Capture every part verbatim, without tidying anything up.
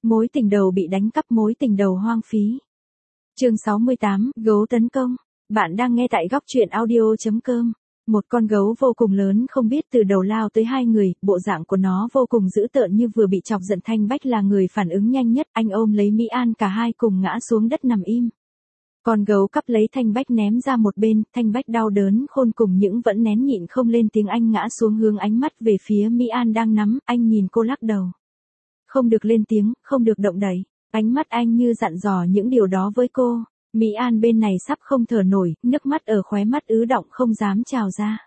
Mối tình đầu bị đánh cắp, mối tình đầu hoang phí. Chương sáu mươi tám, gấu tấn công. Bạn đang nghe tại góc truyện audio chấm com. Một con gấu vô cùng lớn không biết từ đầu lao tới hai người, bộ dạng của nó vô cùng dữ tợn như vừa bị chọc giận. Thanh Bách là người phản ứng nhanh nhất, anh ôm lấy Mỹ An, cả hai cùng ngã xuống đất nằm im. Con gấu cắp lấy Thanh Bách ném ra một bên, Thanh Bách đau đớn khôn cùng những vẫn nén nhịn không lên tiếng. Anh ngã xuống hướng ánh mắt về phía Mỹ An đang nắm, anh nhìn cô lắc đầu. Không được lên tiếng, không được động đậy. Ánh mắt anh như dặn dò những điều đó với cô. Mỹ An bên này sắp không thở nổi, nước mắt ở khóe mắt ứ đọng không dám trào ra.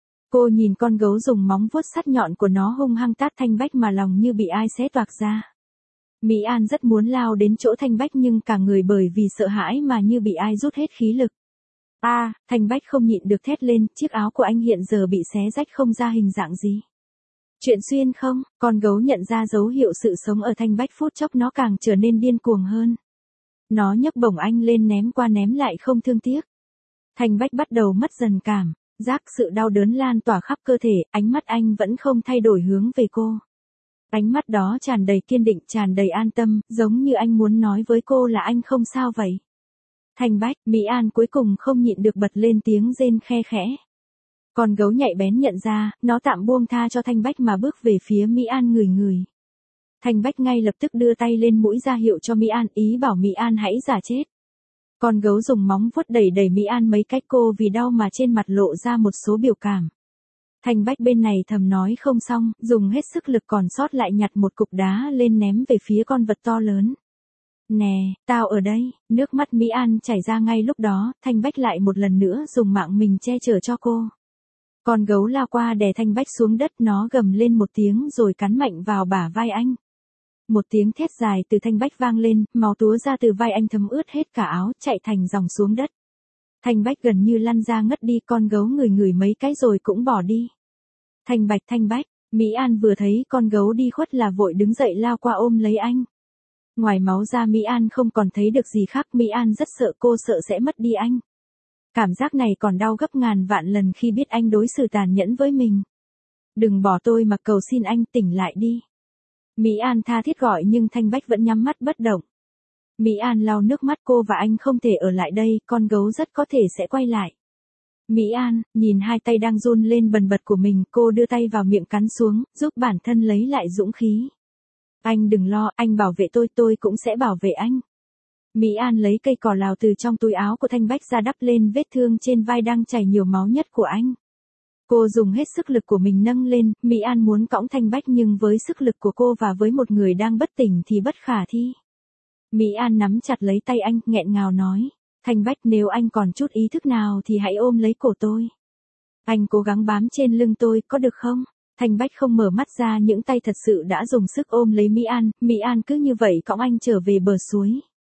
Cô nhìn con gấu dùng móng vuốt sắc nhọn của nó hung hăng tát Thanh Bách mà lòng như bị ai xé toạc ra. Mỹ An rất muốn lao đến chỗ Thanh Bách nhưng cả người bởi vì sợ hãi mà như bị ai rút hết khí lực. A, à, Thanh Bách không nhịn được thét lên, chiếc áo của anh hiện giờ bị xé rách không ra hình dạng gì. Chuyện xuyên không, con gấu nhận ra dấu hiệu sự sống ở Thanh Bách, phút chốc nó càng trở nên điên cuồng hơn. Nó nhấc bổng anh lên ném qua ném lại không thương tiếc. Thanh Bách bắt đầu mất dần cảm giác, sự đau đớn lan tỏa khắp cơ thể, ánh mắt anh vẫn không thay đổi hướng về cô. Ánh mắt đó tràn đầy kiên định, tràn đầy an tâm, giống như anh muốn nói với cô là anh không sao vậy. Thanh Bách, Mỹ An cuối cùng không nhịn được bật lên tiếng rên khe khẽ. Con gấu nhạy bén nhận ra, nó tạm buông tha cho Thanh Bách mà bước về phía Mỹ An ngửi ngửi. Thanh Bách ngay lập tức đưa tay lên mũi ra hiệu cho Mỹ An, ý bảo Mỹ An hãy giả chết. Con gấu dùng móng vuốt đẩy đẩy Mỹ An mấy cách, cô vì đau mà trên mặt lộ ra một số biểu cảm. Thanh Bách bên này thầm nói không xong, dùng hết sức lực còn sót lại nhặt một cục đá lên ném về phía con vật to lớn. Nè, tao ở đây, nước mắt Mỹ An chảy ra ngay lúc đó, Thanh Bách lại một lần nữa dùng mạng mình che chở cho cô. Con gấu lao qua đè Thanh Bách xuống đất, nó gầm lên một tiếng rồi cắn mạnh vào bả vai anh. Một tiếng thét dài từ Thanh Bách vang lên, máu túa ra từ vai anh thấm ướt hết cả áo, chạy thành dòng xuống đất. Thanh Bách gần như lăn ra ngất đi, con gấu ngửi ngửi mấy cái rồi cũng bỏ đi. Thanh Bách, Thanh Bách, Mỹ An vừa thấy con gấu đi khuất là vội đứng dậy lao qua ôm lấy anh. Ngoài máu ra Mỹ An không còn thấy được gì khác, Mỹ An rất sợ, cô sợ sẽ mất đi anh. Cảm giác này còn đau gấp ngàn vạn lần khi biết anh đối xử tàn nhẫn với mình. Đừng bỏ tôi mà cầu xin anh, tỉnh lại đi. Mỹ An tha thiết gọi nhưng Thanh Bách vẫn nhắm mắt bất động. Mỹ An lau nước mắt, cô và anh không thể ở lại đây, con gấu rất có thể sẽ quay lại. Mỹ An, nhìn hai tay đang run lên bần bật của mình, cô đưa tay vào miệng cắn xuống, giúp bản thân lấy lại dũng khí. Anh đừng lo, anh bảo vệ tôi, tôi cũng sẽ bảo vệ anh. Mỹ An lấy cây cỏ lào từ trong túi áo của Thanh Bách ra đắp lên vết thương trên vai đang chảy nhiều máu nhất của anh. Cô dùng hết sức lực của mình nâng lên, Mỹ An muốn cõng Thanh Bách nhưng với sức lực của cô và với một người đang bất tỉnh thì bất khả thi. Mỹ An nắm chặt lấy tay anh, nghẹn ngào nói. Thanh Bách, nếu anh còn chút ý thức nào thì hãy ôm lấy cổ tôi. Anh cố gắng bám trên lưng tôi, có được không? Thanh Bách không mở mắt ra, những tay thật sự đã dùng sức ôm lấy Mỹ An, Mỹ An cứ như vậy cõng anh trở về bờ suối.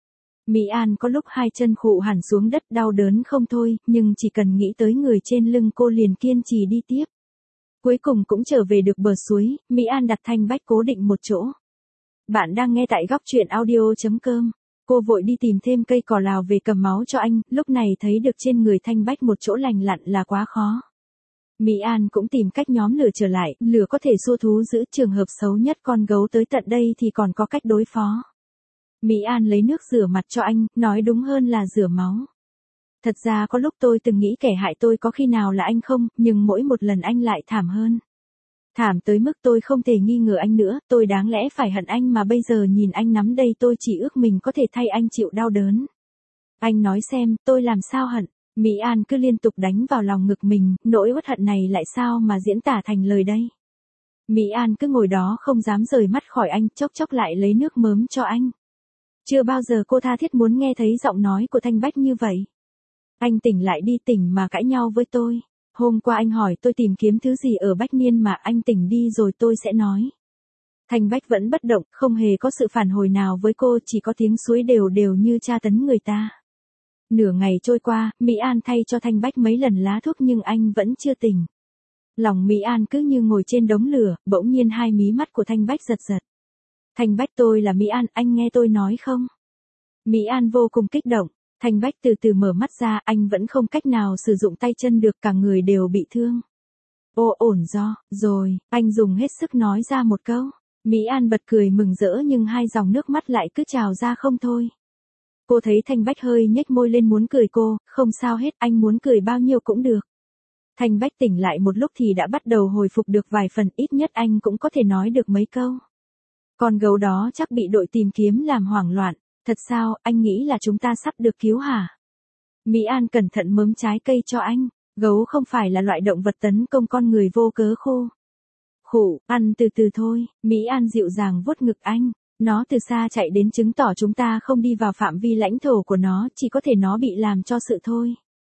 Mỹ An có lúc hai chân khụ hẳn xuống đất đau đớn không thôi, nhưng chỉ cần nghĩ tới người trên lưng cô liền kiên trì đi tiếp. Cuối cùng cũng trở về được bờ suối, Mỹ An đặt Thanh Bách cố định một chỗ. Bạn đang nghe tại góc truyện audio chấm com. Cô vội đi tìm thêm cây cỏ lào về cầm máu cho anh, lúc này thấy được trên người Thanh Bách một chỗ lành lặn là quá khó. Mỹ An cũng tìm cách nhóm lửa trở lại, lửa có thể xua thú giữ, trường hợp xấu nhất con gấu tới tận đây thì còn có cách đối phó. Mỹ An lấy nước rửa mặt cho anh, nói đúng hơn là rửa máu. Thật ra có lúc tôi từng nghĩ kẻ hại tôi có khi nào là anh không, nhưng mỗi một lần anh lại thảm hơn. Thảm tới mức tôi không thể nghi ngờ anh nữa, tôi đáng lẽ phải hận anh mà bây giờ nhìn anh nắm đây tôi chỉ ước mình có thể thay anh chịu đau đớn. Anh nói xem, tôi làm sao hận? Mỹ An cứ liên tục đánh vào lòng ngực mình, nỗi uất hận này lại sao mà diễn tả thành lời đây? Mỹ An cứ ngồi đó không dám rời mắt khỏi anh, chốc chốc lại lấy nước mớm cho anh. Chưa bao giờ cô tha thiết muốn nghe thấy giọng nói của Thanh Bách như vậy. Anh tỉnh lại đi, tỉnh mà cãi nhau với tôi. Hôm qua anh hỏi tôi tìm kiếm thứ gì ở Bách Niên mà, anh tỉnh đi rồi tôi sẽ nói. Thanh Bách vẫn bất động, không hề có sự phản hồi nào với cô, chỉ có tiếng suối đều đều như tra tấn người ta. Nửa ngày trôi qua, Mỹ An thay cho Thanh Bách mấy lần lá thuốc nhưng anh vẫn chưa tỉnh. Lòng Mỹ An cứ như ngồi trên đống lửa, bỗng nhiên hai mí mắt của Thanh Bách giật giật. Thanh Bách, tôi là Mỹ An, anh nghe tôi nói không? Mỹ An vô cùng kích động. Thanh Bách từ từ mở mắt ra, anh vẫn không cách nào sử dụng tay chân được, cả người đều bị thương. Ô ổn do, rồi, anh dùng hết sức nói ra một câu. Mỹ An bật cười mừng rỡ nhưng hai dòng nước mắt lại cứ trào ra không thôi. Cô thấy Thanh Bách hơi nhếch môi lên muốn cười cô, không sao hết, anh muốn cười bao nhiêu cũng được. Thanh Bách tỉnh lại một lúc thì đã bắt đầu hồi phục được vài phần, ít nhất anh cũng có thể nói được mấy câu. Con gấu đó chắc bị đội tìm kiếm làm hoảng loạn, thật sao, anh nghĩ là chúng ta sắp được cứu hả? Mỹ An cẩn thận mớm trái cây cho anh, gấu không phải là loại động vật tấn công con người vô cớ khô. Khụ, ăn từ từ thôi, Mỹ An dịu dàng vuốt ngực anh. Nó từ xa chạy đến chứng tỏ chúng ta không đi vào phạm vi lãnh thổ của nó, chỉ có thể nó bị làm cho sự thôi.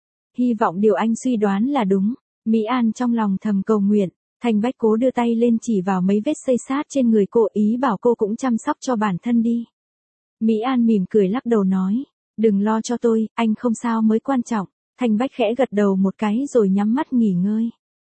Hy vọng điều anh suy đoán là đúng. Mỹ An trong lòng thầm cầu nguyện. Thanh Bách cố đưa tay lên chỉ vào mấy vết xây xát trên người cô, ý bảo cô cũng chăm sóc cho bản thân đi. Mỹ An mỉm cười lắc đầu nói, đừng lo cho tôi, anh không sao mới quan trọng. Thanh Bách khẽ gật đầu một cái rồi nhắm mắt nghỉ ngơi.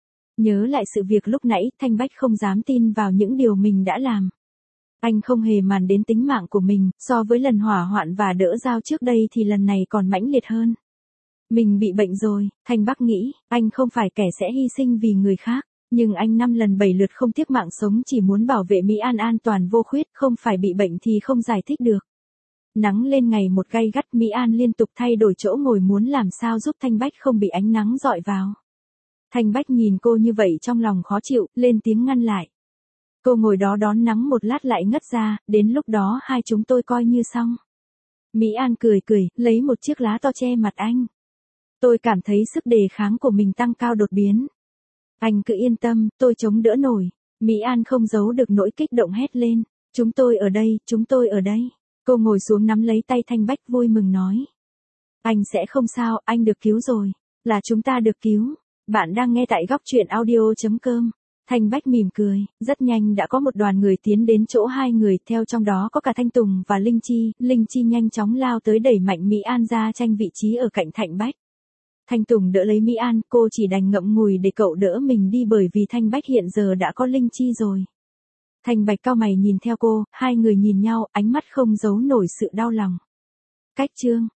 Nhớ lại sự việc lúc nãy, Thanh Bách không dám tin vào những điều mình đã làm. Anh không hề màng đến tính mạng của mình, so với lần hỏa hoạn và đỡ dao trước đây thì lần này còn mãnh liệt hơn. Mình bị bệnh rồi, Thanh Bắc nghĩ, anh không phải kẻ sẽ hy sinh vì người khác, nhưng anh năm lần bảy lượt không tiếc mạng sống chỉ muốn bảo vệ Mỹ An an toàn vô khuyết, không phải bị bệnh thì không giải thích được. Nắng lên ngày một gay gắt, Mỹ An liên tục thay đổi chỗ ngồi muốn làm sao giúp Thanh Bách không bị ánh nắng rọi vào. Thanh Bách nhìn cô như vậy trong lòng khó chịu, lên tiếng ngăn lại. Cô ngồi đó đón nắng một lát lại ngất ra, đến lúc đó hai chúng tôi coi như xong. Mỹ An cười cười, lấy một chiếc lá to che mặt anh. Tôi cảm thấy sức đề kháng của mình tăng cao đột biến. Anh cứ yên tâm, tôi chống đỡ nổi. Mỹ An không giấu được nỗi kích động hét lên. Chúng tôi ở đây, chúng tôi ở đây. Cô ngồi xuống nắm lấy tay Thanh Bách vui mừng nói. Anh sẽ không sao, anh được cứu rồi. Là chúng ta được cứu. Bạn đang nghe tại góc truyện audio chấm com. Thanh Bách mỉm cười, rất nhanh đã có một đoàn người tiến đến chỗ hai người, theo trong đó có cả Thanh Tùng và Linh Chi. Linh Chi nhanh chóng lao tới đẩy mạnh Mỹ An ra tranh vị trí ở cạnh Thanh Bách. Thanh Tùng đỡ lấy Mỹ An, cô chỉ đành ngậm ngùi để cậu đỡ mình đi bởi vì Thanh Bách hiện giờ đã có Linh Chi rồi. Thanh Bạch cau mày nhìn theo cô, hai người nhìn nhau, ánh mắt không giấu nổi sự đau lòng. Cách chương